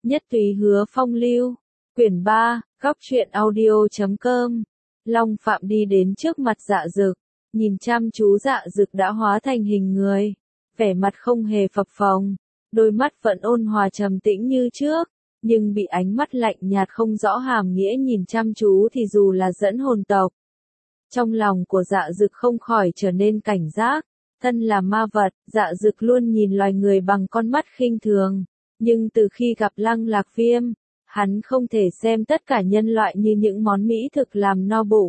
Nhất Túy Hứa Phong Lưu, quyển 3, góc truyện audio.com. Long Phạm đi đến trước mặt Dạ Dực, nhìn chăm chú Dạ Dực đã hóa thành hình người, vẻ mặt không hề phập phồng, đôi mắt vẫn ôn hòa trầm tĩnh như trước, nhưng bị ánh mắt lạnh nhạt không rõ hàm nghĩa nhìn chăm chú thì dù là dẫn hồn tộc. Trong lòng của Dạ Dực không khỏi trở nên cảnh giác, thân là ma vật, Dạ Dực luôn nhìn loài người bằng con mắt khinh thường, nhưng từ khi gặp Lăng Lạc Viêm, hắn không thể xem tất cả nhân loại như những món mỹ thực làm no bụng.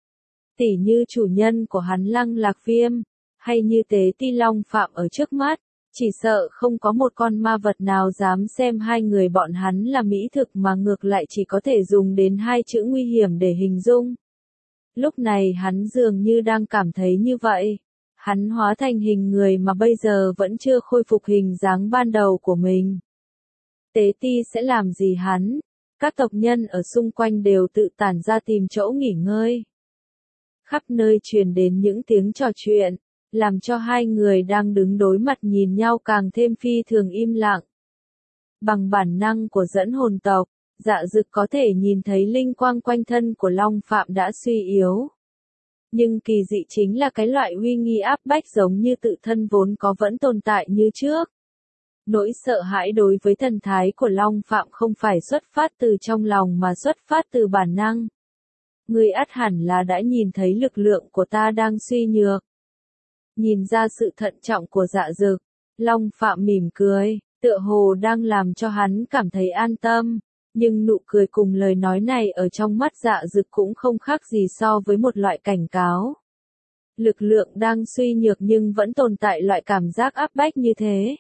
Tỉ như chủ nhân của hắn Lăng Lạc Viêm, hay như Tế Ti Long Phạm ở trước mắt, chỉ sợ không có một con ma vật nào dám xem hai người bọn hắn là mỹ thực mà ngược lại chỉ có thể dùng đến hai chữ nguy hiểm để hình dung. Lúc này hắn dường như đang cảm thấy như vậy. Hắn hóa thành hình người mà bây giờ vẫn chưa khôi phục hình dáng ban đầu của mình. Tế Ti sẽ làm gì hắn? Các tộc nhân ở xung quanh đều tự tản ra tìm chỗ nghỉ ngơi. Khắp nơi truyền đến những tiếng trò chuyện, làm cho hai người đang đứng đối mặt nhìn nhau càng thêm phi thường im lặng. Bằng bản năng của dẫn hồn tộc, Dạ Dực có thể nhìn thấy linh quang quanh thân của Long Phạm đã suy yếu. Nhưng kỳ dị chính là cái loại uy nghi áp bách giống như tự thân vốn có vẫn tồn tại như trước. Nỗi sợ hãi đối với thần thái của Long Phạm không phải xuất phát từ trong lòng mà xuất phát từ bản năng. Ngươi ắt hẳn là đã nhìn thấy lực lượng của ta đang suy nhược. Nhìn ra sự thận trọng của Dạ Dực, Long Phạm mỉm cười, tựa hồ đang làm cho hắn cảm thấy an tâm. Nhưng nụ cười cùng lời nói này ở trong mắt Dạ Dực cũng không khác gì so với một loại cảnh cáo. Lực lượng đang suy nhược nhưng vẫn tồn tại loại cảm giác áp bách như thế.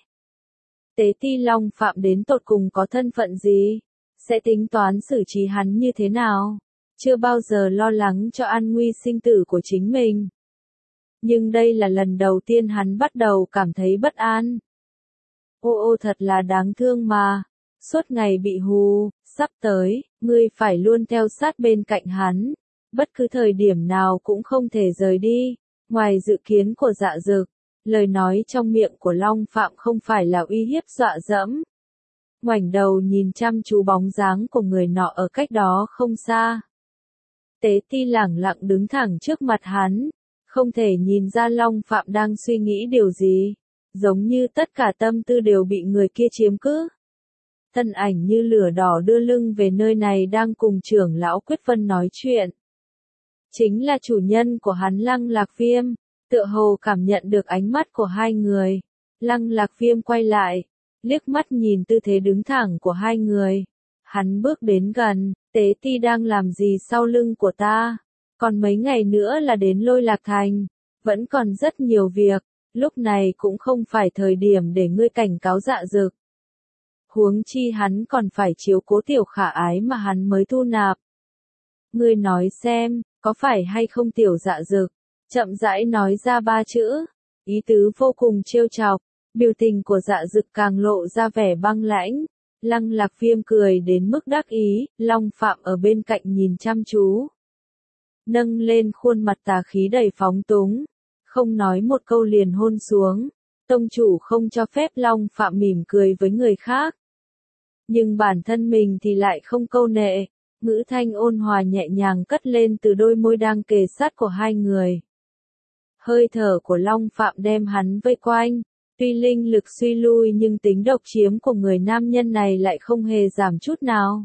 Tế Ti Long Phạm đến tột cùng có thân phận gì? Sẽ tính toán xử trí hắn như thế nào? Chưa bao giờ lo lắng cho an nguy sinh tử của chính mình. Nhưng đây là lần đầu tiên hắn bắt đầu cảm thấy bất an. Ô thật là đáng thương mà. Suốt ngày bị hù, sắp tới, ngươi phải luôn theo sát bên cạnh hắn. Bất cứ thời điểm nào cũng không thể rời đi. Ngoài dự kiến của Dạ Dực, lời nói trong miệng của Long Phạm không phải là uy hiếp dọa dẫm. Ngoảnh đầu nhìn chăm chú bóng dáng của người nọ ở cách đó không xa. Tế Ti lẳng lặng đứng thẳng trước mặt hắn, không thể nhìn ra Long Phạm đang suy nghĩ điều gì, giống như tất cả tâm tư đều bị người kia chiếm cứ. Thân ảnh như lửa đỏ đưa lưng về nơi này đang cùng trưởng lão Quyết Vân nói chuyện. Chính là chủ nhân của hắn Lăng Lạc Viêm, tựa hồ cảm nhận được ánh mắt của hai người. Lăng Lạc Viêm quay lại, liếc mắt nhìn tư thế đứng thẳng của hai người. Hắn bước đến gần, Tế Ti đang làm gì sau lưng của ta? Còn mấy ngày nữa là đến Lôi Lạc Thành, vẫn còn rất nhiều việc, lúc này cũng không phải thời điểm để ngươi cảnh cáo Dạ Dực. Huống chi hắn còn phải chiếu cố tiểu khả ái mà hắn mới thu nạp. Ngươi nói xem, có phải hay không tiểu Dạ Dực? Chậm rãi nói ra ba chữ, ý tứ vô cùng trêu chọc, biểu tình của Dạ Dực càng lộ ra vẻ băng lãnh. Lăng Lạc Viêm cười đến mức đắc ý, Long Phạm ở bên cạnh nhìn chăm chú. Nâng lên khuôn mặt tà khí đầy phóng túng, không nói một câu liền hôn xuống. Tông chủ không cho phép Long Phạm mỉm cười với người khác. Nhưng bản thân mình thì lại không câu nệ, ngữ thanh ôn hòa nhẹ nhàng cất lên từ đôi môi đang kề sát của hai người. Hơi thở của Long Phạm đem hắn vây quanh, tuy linh lực suy lui nhưng tính độc chiếm của người nam nhân này lại không hề giảm chút nào.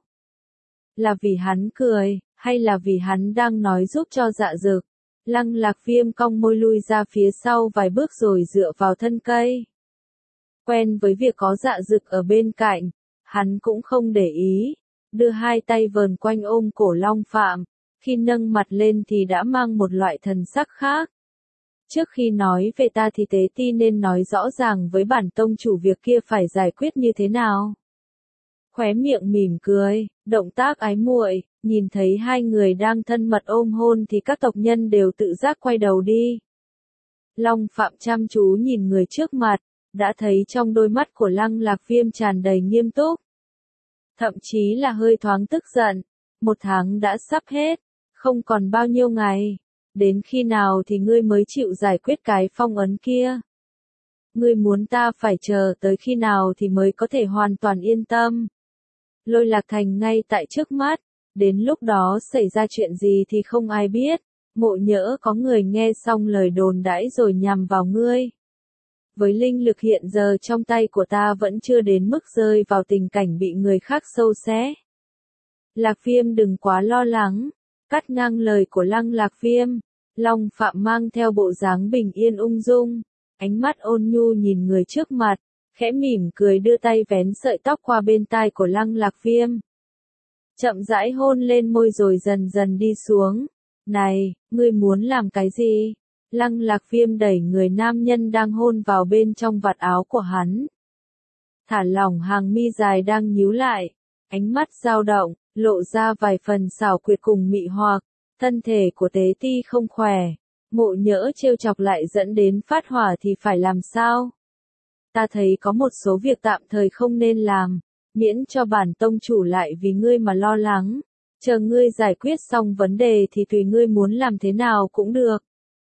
Là vì hắn cười, hay là vì hắn đang nói giúp cho Dạ Dực? Lăng Lạc Viêm cong môi lui ra phía sau vài bước rồi dựa vào thân cây. Quen với việc có Dạ Dực ở bên cạnh, hắn cũng không để ý, đưa hai tay vờn quanh ôm cổ Long Phạm, khi nâng mặt lên thì đã mang một loại thần sắc khác. Trước khi nói về ta thì Tế Ti nên nói rõ ràng với bản tông chủ việc kia phải giải quyết như thế nào. Khóe miệng mỉm cười, động tác ái muội, nhìn thấy hai người đang thân mật ôm hôn thì các tộc nhân đều tự giác quay đầu đi. Long Phạm chăm chú nhìn người trước mặt, đã thấy trong đôi mắt của Lăng Lạc Viêm tràn đầy nghiêm túc. Thậm chí là hơi thoáng tức giận, 1 tháng đã sắp hết, không còn bao nhiêu ngày. Đến khi nào thì ngươi mới chịu giải quyết cái phong ấn kia? Ngươi muốn ta phải chờ tới khi nào thì mới có thể hoàn toàn yên tâm? Lôi Lạc Thành ngay tại trước mắt, đến lúc đó xảy ra chuyện gì thì không ai biết, ngộ nhỡ có người nghe xong lời đồn đãi rồi nhằm vào ngươi. Với linh lực hiện giờ trong tay của ta vẫn chưa đến mức rơi vào tình cảnh bị người khác sâu xé. Lạc Viêm đừng quá lo lắng, cắt ngang lời của Lăng Lạc Viêm, Long Phạm mang theo bộ dáng bình yên ung dung, ánh mắt ôn nhu nhìn người trước mặt, khẽ mỉm cười đưa tay vén sợi tóc qua bên tai của Lăng Lạc Viêm. Chậm rãi hôn lên môi rồi dần dần đi xuống. Này, ngươi muốn làm cái gì? Lăng Lạc Viêm đẩy người nam nhân đang hôn vào bên trong vạt áo của hắn. Thả lỏng hàng mi dài đang nhíu lại, ánh mắt dao động, lộ ra vài phần xảo quyệt cùng mị hoặc, thân thể của Tế Ti không khỏe, ngộ nhỡ trêu chọc lại dẫn đến phát hỏa thì phải làm sao? Ta thấy có một số việc tạm thời không nên làm, miễn cho bản tông chủ lại vì ngươi mà lo lắng, chờ ngươi giải quyết xong vấn đề thì tùy ngươi muốn làm thế nào cũng được.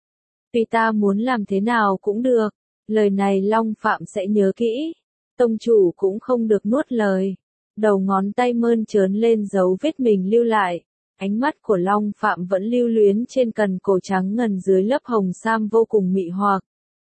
Tùy ta muốn làm thế nào cũng được, lời này Long Phạm sẽ nhớ kỹ, tông chủ cũng không được nuốt lời. Đầu ngón tay mơn trớn lên dấu vết mình lưu lại, ánh mắt của Long Phạm vẫn lưu luyến trên cần cổ trắng ngần dưới lớp hồng sam vô cùng mị hoặc.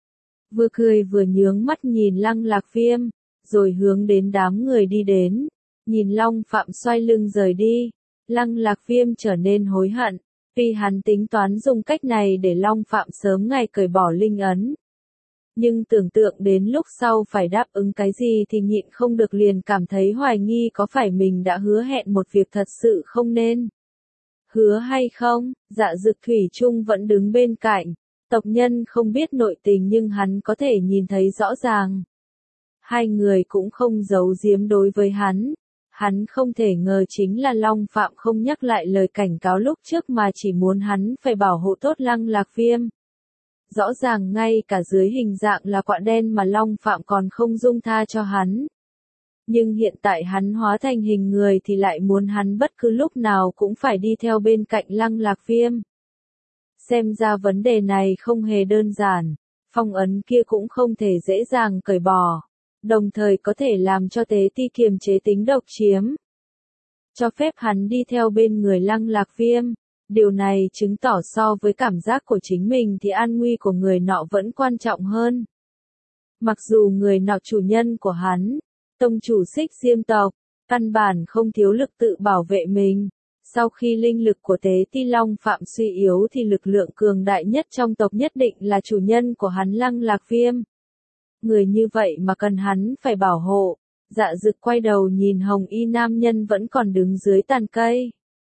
Vừa cười vừa nhướng mắt nhìn Lăng Lạc Viêm, rồi hướng đến đám người đi đến, nhìn Long Phạm xoay lưng rời đi, Lăng Lạc Viêm trở nên hối hận, tuy hắn tính toán dùng cách này để Long Phạm sớm ngày cởi bỏ linh ấn. Nhưng tưởng tượng đến lúc sau phải đáp ứng cái gì thì nhịn không được liền cảm thấy hoài nghi có phải mình đã hứa hẹn một việc thật sự không nên. Hứa hay không, Dạ Dực thủy chung vẫn đứng bên cạnh, tộc nhân không biết nội tình nhưng hắn có thể nhìn thấy rõ ràng. Hai người cũng không giấu giếm đối với hắn không thể ngờ chính là Long Phạm không nhắc lại lời cảnh cáo lúc trước mà chỉ muốn hắn phải bảo hộ tốt Lăng Lạc Viêm. Rõ ràng ngay cả dưới hình dạng là quạ đen mà Long Phạm còn không dung tha cho hắn. Nhưng hiện tại hắn hóa thành hình người thì lại muốn hắn bất cứ lúc nào cũng phải đi theo bên cạnh Lăng Lạc Viêm. Xem ra vấn đề này không hề đơn giản, phong ấn kia cũng không thể dễ dàng cởi bỏ, đồng thời có thể làm cho Tế Ti kiềm chế tính độc chiếm. Cho phép hắn đi theo bên người Lăng Lạc Viêm. Điều này chứng tỏ so với cảm giác của chính mình thì an nguy của người nọ vẫn quan trọng hơn. Mặc dù người nọ chủ nhân của hắn, tông chủ Xích Diêm tộc, căn bản không thiếu lực tự bảo vệ mình. Sau khi linh lực của Tế Ti Long Phạm suy yếu thì lực lượng cường đại nhất trong tộc nhất định là chủ nhân của hắn Lăng Lạc Viêm. Người như vậy mà cần hắn phải bảo hộ. Dạ Dực quay đầu nhìn hồng y nam nhân vẫn còn đứng dưới tàn cây.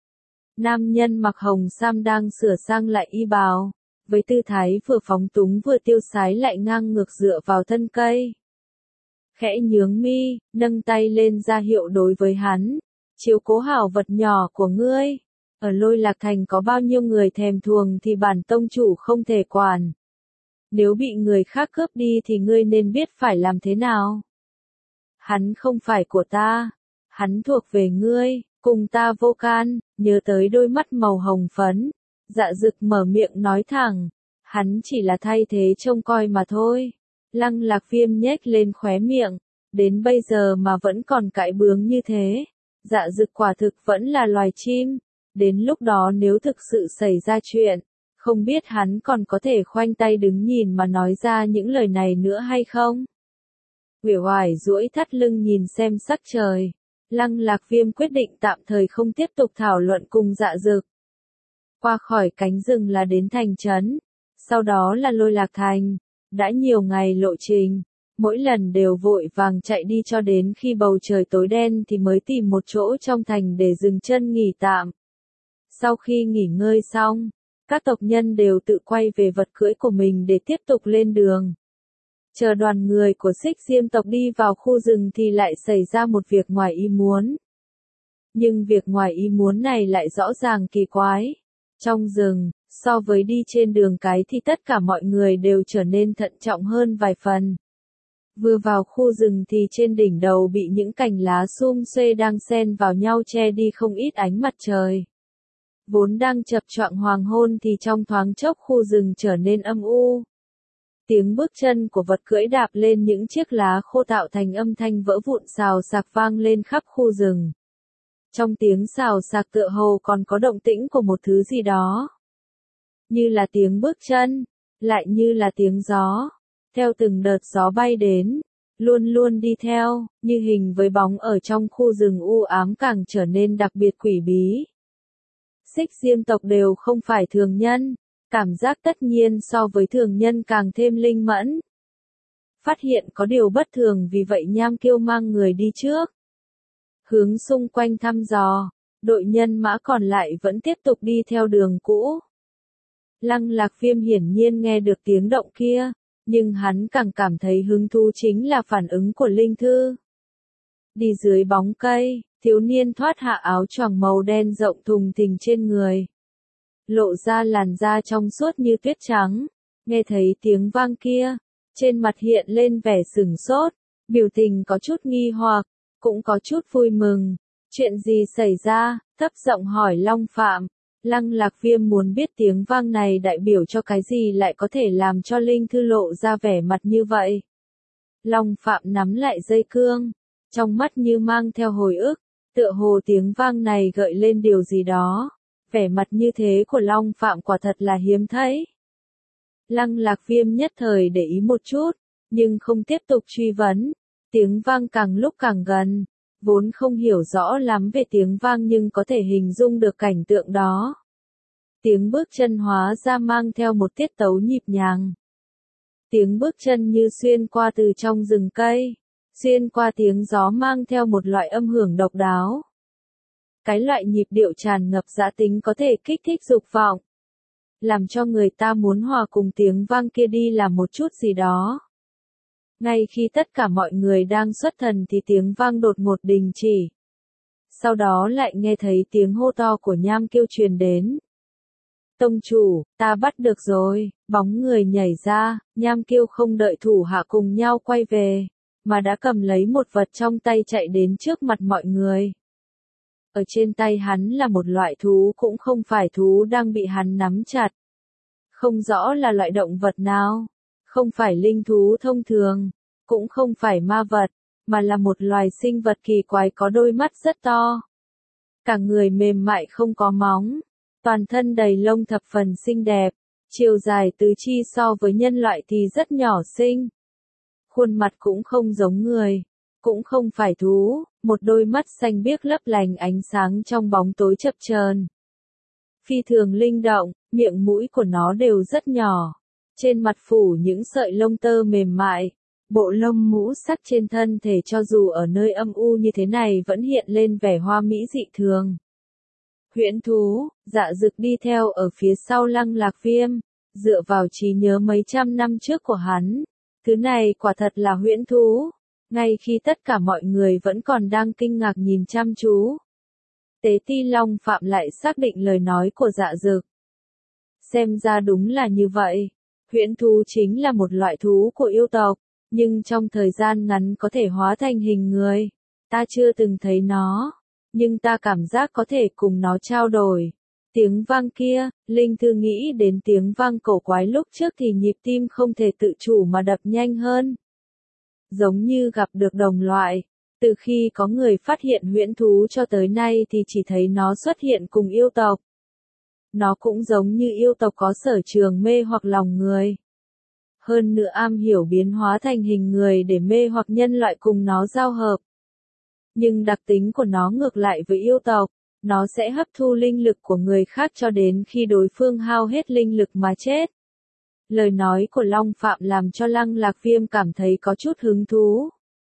Nam nhân mặc hồng sam đang sửa sang lại y bào, với tư thái vừa phóng túng vừa tiêu sái lại ngang ngược dựa vào thân cây. Khẽ nhướng mi, nâng tay lên ra hiệu đối với hắn, chiếu cố hảo vật nhỏ của ngươi. Ở Lôi Lạc Thành có bao nhiêu người thèm thuồng thì bản tông chủ không thể quản. Nếu bị người khác cướp đi thì ngươi nên biết phải làm thế nào. Hắn không phải của ta, hắn thuộc về ngươi. Cùng ta vô can, nhớ tới đôi mắt màu hồng phấn. Dạ Dực mở miệng nói thẳng, hắn chỉ là thay thế trông coi mà thôi. Lăng Lạc Viêm nhếch lên khóe miệng, đến bây giờ mà vẫn còn cãi bướng như thế. Dạ Dực quả thực vẫn là loài chim, đến lúc đó nếu thực sự xảy ra chuyện, không biết hắn còn có thể khoanh tay đứng nhìn mà nói ra những lời này nữa hay không. Uể oải duỗi thắt lưng nhìn xem sắc trời. Lăng Lạc Viêm quyết định tạm thời không tiếp tục thảo luận cùng Dạ Dực. Qua khỏi cánh rừng là đến thành trấn, sau đó là Lôi Lạc Thành. Đã nhiều ngày lộ trình, mỗi lần đều vội vàng chạy đi cho đến khi bầu trời tối đen thì mới tìm một chỗ trong thành để dừng chân nghỉ tạm. Sau khi nghỉ ngơi xong, các tộc nhân đều tự quay về vật cưỡi của mình để tiếp tục lên đường. Chờ đoàn người của Xích Diêm tộc đi vào khu rừng thì lại xảy ra một việc ngoài ý muốn. Nhưng việc ngoài ý muốn này lại rõ ràng kỳ quái. Trong rừng, so với đi trên đường cái thì tất cả mọi người đều trở nên thận trọng hơn vài phần. Vừa vào khu rừng thì trên đỉnh đầu bị những cành lá sum xuê đang xen vào nhau che đi không ít ánh mặt trời. Vốn đang chập choạng hoàng hôn thì trong thoáng chốc khu rừng trở nên âm u. Tiếng bước chân của vật cưỡi đạp lên những chiếc lá khô tạo thành âm thanh vỡ vụn xào xạc vang lên khắp khu rừng. Trong tiếng xào xạc tựa hồ còn có động tĩnh của một thứ gì đó. Như là tiếng bước chân, lại như là tiếng gió. Theo từng đợt gió bay đến, luôn luôn đi theo, như hình với bóng ở trong khu rừng u ám càng trở nên đặc biệt quỷ bí. Xích diêm tộc đều không phải thường nhân, cảm giác tất nhiên so với thường nhân càng thêm linh mẫn. Phát hiện có điều bất thường vì vậy Nham Kiêu mang người đi trước. Hướng xung quanh thăm dò, đội nhân mã còn lại vẫn tiếp tục đi theo đường cũ. Lăng Lạc Viêm hiển nhiên nghe được tiếng động kia, nhưng hắn càng cảm thấy hứng thú chính là phản ứng của Linh Thư. Đi dưới bóng cây, thiếu niên thoát hạ áo choàng màu đen rộng thùng thình trên người. Lộ ra làn da trong suốt như tuyết trắng, nghe thấy tiếng vang kia, trên mặt hiện lên vẻ sửng sốt, biểu tình có chút nghi hoặc, cũng có chút vui mừng. Chuyện gì xảy ra? Thấp giọng hỏi Long Phạm. Lăng Lạc Viêm muốn biết tiếng vang này đại biểu cho cái gì lại có thể làm cho Linh Thư lộ ra vẻ mặt như vậy. Long Phạm nắm lại dây cương, trong mắt như mang theo hồi ức, tựa hồ tiếng vang này gợi lên điều gì đó. Vẻ mặt như thế của Long Phạm quả thật là hiếm thấy. Lăng Lạc Viêm nhất thời để ý một chút, nhưng không tiếp tục truy vấn. Tiếng vang càng lúc càng gần, vốn không hiểu rõ lắm về tiếng vang nhưng có thể hình dung được cảnh tượng đó. Tiếng bước chân hóa ra mang theo một tiết tấu nhịp nhàng. Tiếng bước chân như xuyên qua từ trong rừng cây, xuyên qua tiếng gió mang theo một loại âm hưởng độc đáo. Cái loại nhịp điệu tràn ngập dã tính có thể kích thích dục vọng, làm cho người ta muốn hòa cùng tiếng vang kia đi làm một chút gì đó. Ngay khi tất cả mọi người đang xuất thần thì tiếng vang đột ngột đình chỉ. Sau đó lại nghe thấy tiếng hô to của Nham Kiêu truyền đến. Tông chủ, ta bắt được rồi, bóng người nhảy ra, Nham Kiêu không đợi thủ hạ cùng nhau quay về, mà đã cầm lấy một vật trong tay chạy đến trước mặt mọi người. Ở trên tay hắn là một loại thú cũng không phải thú đang bị hắn nắm chặt. Không rõ là loại động vật nào, không phải linh thú thông thường, cũng không phải ma vật, mà là một loài sinh vật kỳ quái có đôi mắt rất to. Cả người mềm mại không có móng, toàn thân đầy lông thập phần xinh đẹp, chiều dài tứ chi so với nhân loại thì rất nhỏ xinh. Khuôn mặt cũng không giống người, cũng không phải thú, một đôi mắt xanh biếc lấp lánh ánh sáng trong bóng tối chập chờn. Phi thường linh động, miệng mũi của nó đều rất nhỏ, trên mặt phủ những sợi lông tơ mềm mại, bộ lông mũ sắt trên thân thể cho dù ở nơi âm u như thế này vẫn hiện lên vẻ hoa mỹ dị thường. Huyễn thú, Dạ Dực đi theo ở phía sau Lăng Lạc Viêm, dựa vào trí nhớ mấy trăm năm trước của hắn, thứ này quả thật là huyễn thú. Ngay khi tất cả mọi người vẫn còn đang kinh ngạc nhìn chăm chú, Tế Ti Long Phạm lại xác định lời nói của Dạ Dực. Xem ra đúng là như vậy, huyễn thú chính là một loại thú của yêu tộc, nhưng trong thời gian ngắn có thể hóa thành hình người. Ta chưa từng thấy nó, nhưng ta cảm giác có thể cùng nó trao đổi. Tiếng vang kia, Linh Thư nghĩ đến tiếng vang cổ quái lúc trước thì nhịp tim không thể tự chủ mà đập nhanh hơn. Giống như gặp được đồng loại, từ khi có người phát hiện huyễn thú cho tới nay thì chỉ thấy nó xuất hiện cùng yêu tộc. Nó cũng giống như yêu tộc có sở trường mê hoặc lòng người. Hơn nữa am hiểu biến hóa thành hình người để mê hoặc nhân loại cùng nó giao hợp. Nhưng đặc tính của nó ngược lại với yêu tộc, nó sẽ hấp thu linh lực của người khác cho đến khi đối phương hao hết linh lực mà chết. Lời nói của Long Phạm làm cho Lăng Lạc Viêm cảm thấy có chút hứng thú.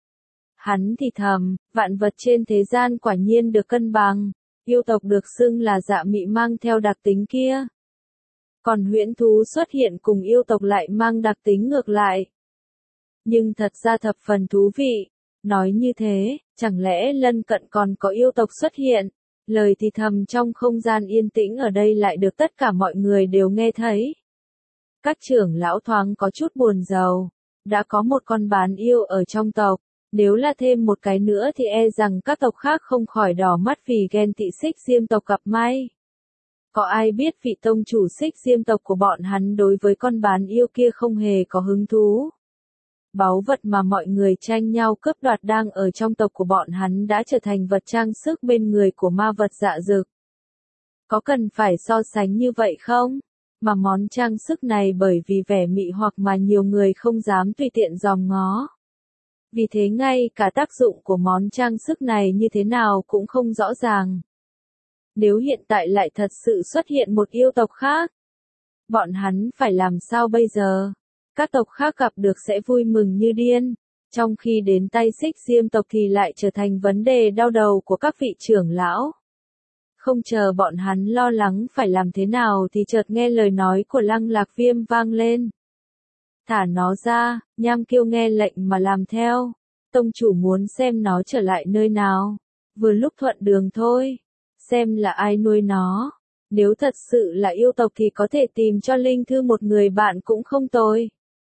Hắn thì thầm, vạn vật trên thế gian quả nhiên được cân bằng, yêu tộc được xưng là dạ mị mang theo đặc tính kia. Còn huyễn thú xuất hiện cùng yêu tộc lại mang đặc tính ngược lại. Nhưng thật ra thập phần thú vị, nói như thế, chẳng lẽ lân cận còn có yêu tộc xuất hiện? Lời thì thầm trong không gian yên tĩnh ở đây lại được tất cả mọi người đều nghe thấy. Các trưởng lão thoáng có chút buồn rầu, đã có một con bán yêu ở trong tộc, nếu là thêm một cái nữa thì e rằng các tộc khác không khỏi đỏ mắt vì ghen tị Xích Diêm tộc gặp may. Có ai biết vị tông chủ Xích Diêm tộc của bọn hắn đối với con bán yêu kia không hề có hứng thú. báu vật mà mọi người tranh nhau cướp đoạt đang ở trong tộc của bọn hắn đã trở thành vật trang sức bên người của ma vật dạ dực. Có cần phải so sánh như vậy không? Mà món trang sức này bởi vì vẻ mị hoặc mà nhiều người không dám tùy tiện dòm ngó. Vì thế ngay cả tác dụng của món trang sức này như thế nào cũng không rõ ràng. Nếu hiện tại lại thật sự xuất hiện một yêu tộc khác, bọn hắn phải làm sao bây giờ? Các tộc khác gặp được sẽ vui mừng như điên, trong khi đến tay Xích Diêm tộc thì lại trở thành vấn đề đau đầu của các vị trưởng lão. Không chờ bọn hắn lo lắng phải làm thế nào thì chợt nghe lời nói của Lăng Lạc Viêm vang lên. Thả nó ra, Nham Kiêu nghe lệnh mà làm theo. Tông chủ muốn xem nó trở lại nơi nào. Vừa lúc thuận đường thôi. Xem là ai nuôi nó. Nếu thật sự là yêu tộc thì có thể tìm cho Linh Thư một người bạn cũng không tồi.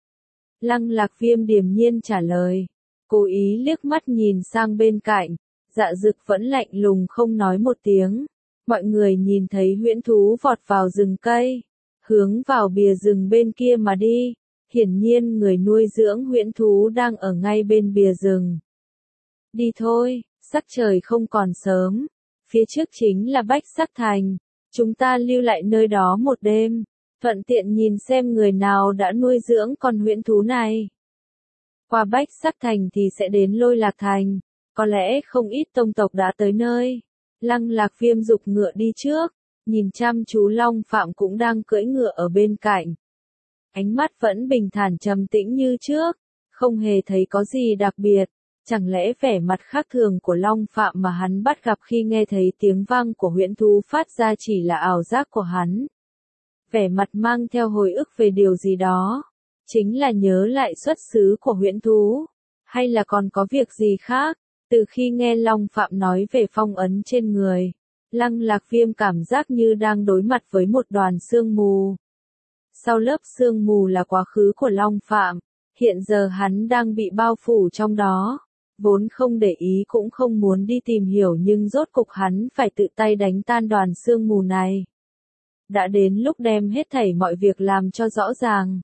Lăng Lạc Viêm điềm nhiên trả lời. Cố ý liếc mắt nhìn sang bên cạnh. Dạ dực vẫn lạnh lùng không nói một tiếng. Mọi người nhìn thấy huyễn thú vọt vào rừng cây. Hướng vào bìa rừng bên kia mà đi. Hiển nhiên người nuôi dưỡng huyễn thú đang ở ngay bên bìa rừng. Đi thôi, sắc trời không còn sớm. Phía trước chính là Bách Sắc Thành. Chúng ta lưu lại nơi đó một đêm. Thuận tiện nhìn xem người nào đã nuôi dưỡng con huyễn thú này. Qua Bách Sắc Thành thì sẽ đến Lôi Lạc Thành. Có lẽ không ít tông tộc đã tới nơi. Lăng Lạc Viêm giục ngựa đi trước. Nhìn chăm chú Long Phạm cũng đang cưỡi ngựa ở bên cạnh. Ánh mắt vẫn bình thản trầm tĩnh như trước, không hề thấy có gì đặc biệt, chẳng lẽ vẻ mặt khác thường của Long Phạm mà hắn bắt gặp khi nghe thấy tiếng vang của huyễn thú phát ra chỉ là ảo giác của hắn. Vẻ mặt mang theo hồi ức về điều gì đó, chính là nhớ lại xuất xứ của huyễn thú, hay là còn có việc gì khác, từ khi nghe Long Phạm nói về phong ấn trên người, Lăng Lạc Viêm cảm giác như đang đối mặt với một đoàn sương mù. Sau lớp sương mù là quá khứ của Long Phạm, hiện giờ hắn đang bị bao phủ trong đó, vốn không để ý cũng không muốn đi tìm hiểu nhưng rốt cục hắn phải tự tay đánh tan đoàn sương mù này. Đã đến lúc đem hết thảy mọi việc làm cho rõ ràng.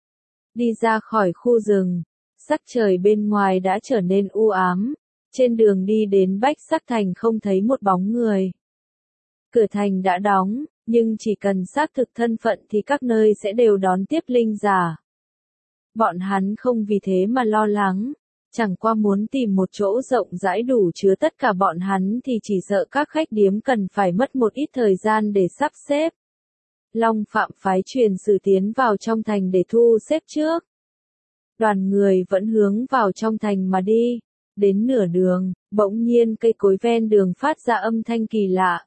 Đi ra khỏi khu rừng, sắc trời bên ngoài đã trở nên u ám, trên đường đi đến Bách Sắc Thành không thấy một bóng người. Cửa thành đã đóng. Nhưng chỉ cần xác thực thân phận thì các nơi sẽ đều đón tiếp linh giả. Bọn hắn không vì thế mà lo lắng, chẳng qua muốn tìm một chỗ rộng rãi đủ chứa tất cả bọn hắn thì chỉ sợ các khách điếm cần phải mất một ít thời gian để sắp xếp. Long Phạm phái truyền sử tiến vào trong thành để thu xếp trước. Đoàn người vẫn hướng vào trong thành mà đi, đến nửa đường, bỗng nhiên cây cối ven đường phát ra âm thanh kỳ lạ.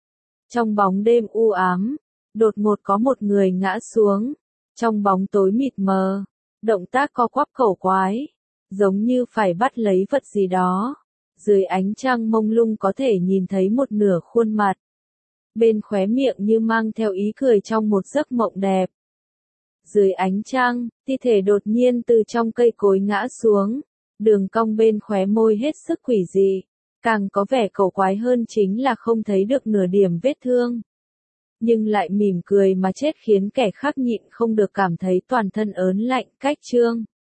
Trong bóng đêm u ám, đột ngột có một người ngã xuống. Trong bóng tối mịt mờ, động tác co quắp cổ quái, giống như phải bắt lấy vật gì đó. Dưới ánh trăng mông lung có thể nhìn thấy một nửa khuôn mặt. Bên khóe miệng như mang theo ý cười trong một giấc mộng đẹp. Dưới ánh trăng, thi thể đột nhiên từ trong cây cối ngã xuống. Đường cong bên khóe môi hết sức quỷ dị. Càng có vẻ cổ quái hơn chính là không thấy được nửa điểm vết thương. Nhưng lại mỉm cười mà chết khiến kẻ khác nhịn không được cảm thấy toàn thân ớn lạnh cách trương.